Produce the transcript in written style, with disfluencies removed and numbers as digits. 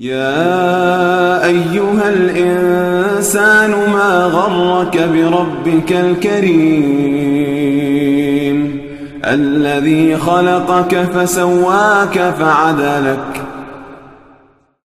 يا أيها الإنسان ما غرك بربك الكريم الذي خلقك فسواك فعدلك